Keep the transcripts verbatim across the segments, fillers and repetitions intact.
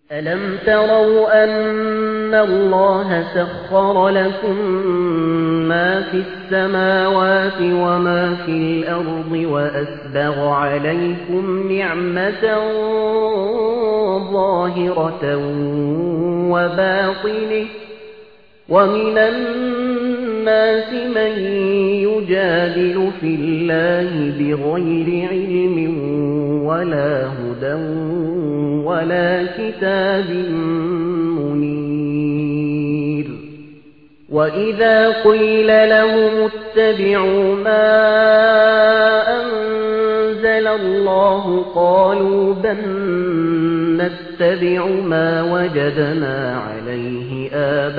أَلَمْ تَرَوْا أَنَّ اللَّهَ سَخَّرَ لَكُم مَّا فِي السَّمَاوَاتِ وَمَا فِي الْأَرْضِ وَأَسْبَغَ عَلَيْكُمْ نِعْمَةً ظَاهِرَةً وَبَاطِنَةً وَمِنَ النَّاسِ مَن يُجَادِلُ فِي اللَّهِ بِغَيْرِ عِلْمٍ وَلَا هُدًى وَلَا كِتَابٍ مُنِيرٍ وَإِذَا قِيلَ لَهُمُ اتَّبِعُوا مَا أَنزَلَ اللَّهُ قَالُوا بَلْ نَتَّبِعُ مَا وَجَدْنَا عَلَيْهِ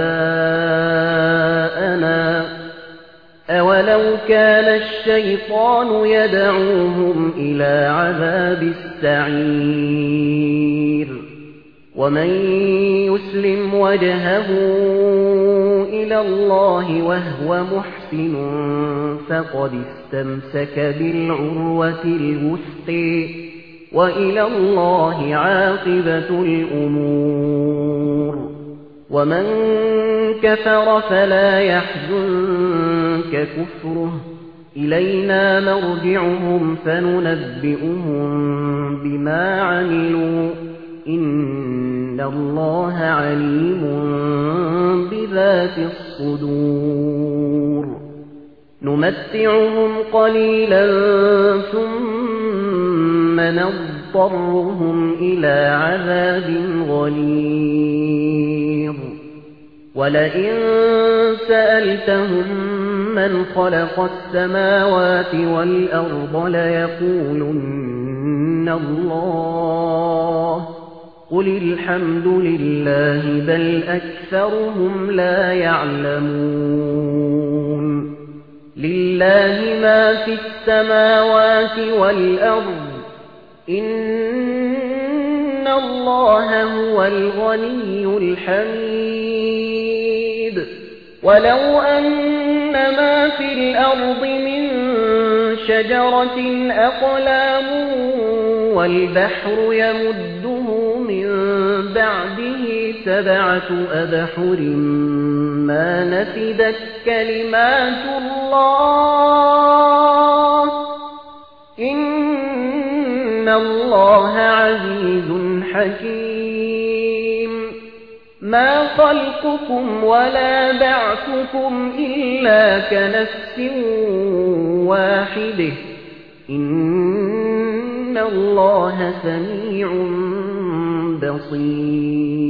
آبَاءَنَا أَوَلَوْ كَانَ الشَّيْطَانُ يَدْعُوهُمْ إِلَى عَذَابِ السَّعِيرِ وَمَن يُسْلِمْ وَجْهَهُ إِلَى اللَّهِ وَهُوَ مُحْسِنٌ فَقَدِ اسْتَمْسَكَ بِالْعُرْوَةِ الْوُثْقَىٰ وَإِلَى اللَّهِ عَاقِبَةُ الْأُمُورِ وَمَن كَفَرَ فَلَا يَحْزُنكَ كُفْرُهُ إِلَيْنَا مَرْجِعُهُمْ فَنُنَبِّئُهُم بِمَا عَمِلُوا إِنَّ اللَّهَ عَلِيمٌ بِذَاتِ الصُّدُورِ نُمَتِّعُهُمْ قَلِيلًا ثُمَّ نَضْطَرُّهُمْ إِلَى عَذَابٍ غَلِيظٍ وَلَئِن سَأَلْتَهُم مَّنْ خَلَقَ السَّمَاوَاتِ وَالْأَرْضَ لَيَقُولُنَّ اللَّهُ قُلِ الْحَمْدُ لِلَّهِ بَلْ أَكْثَرُهُمْ لَا يَعْلَمُونَ لِلَّهِ مَا فِي السَّمَاوَاتِ وَالْأَرْضِ إِنَّ اللَّهَ هُوَ الْغَنِيُّ الْحَمِيدُ وَلَوْ أَنَّ مَا فِي الْأَرْضِ مِن شَجَرَةٍ أَقْلَامٌ وَالْبَحْرُ يَمُدُّهُ مِن بَعْدِهِ سَبْعَةُ أَبْحُرٍ مَّا نَفِدَتْ كَلِمَاتُ اللَّهِ إِنَّ اللَّهَ عَزِيزٌ حَكِيمٌ مَا خَلْقُكُمْ وَلَا بَعْثُكُمْ إِلَّا كَنَفْسٍ وَاحِدَةٍ إِنَّ اللَّهَ سَمِيعٌ بَصِيرٌ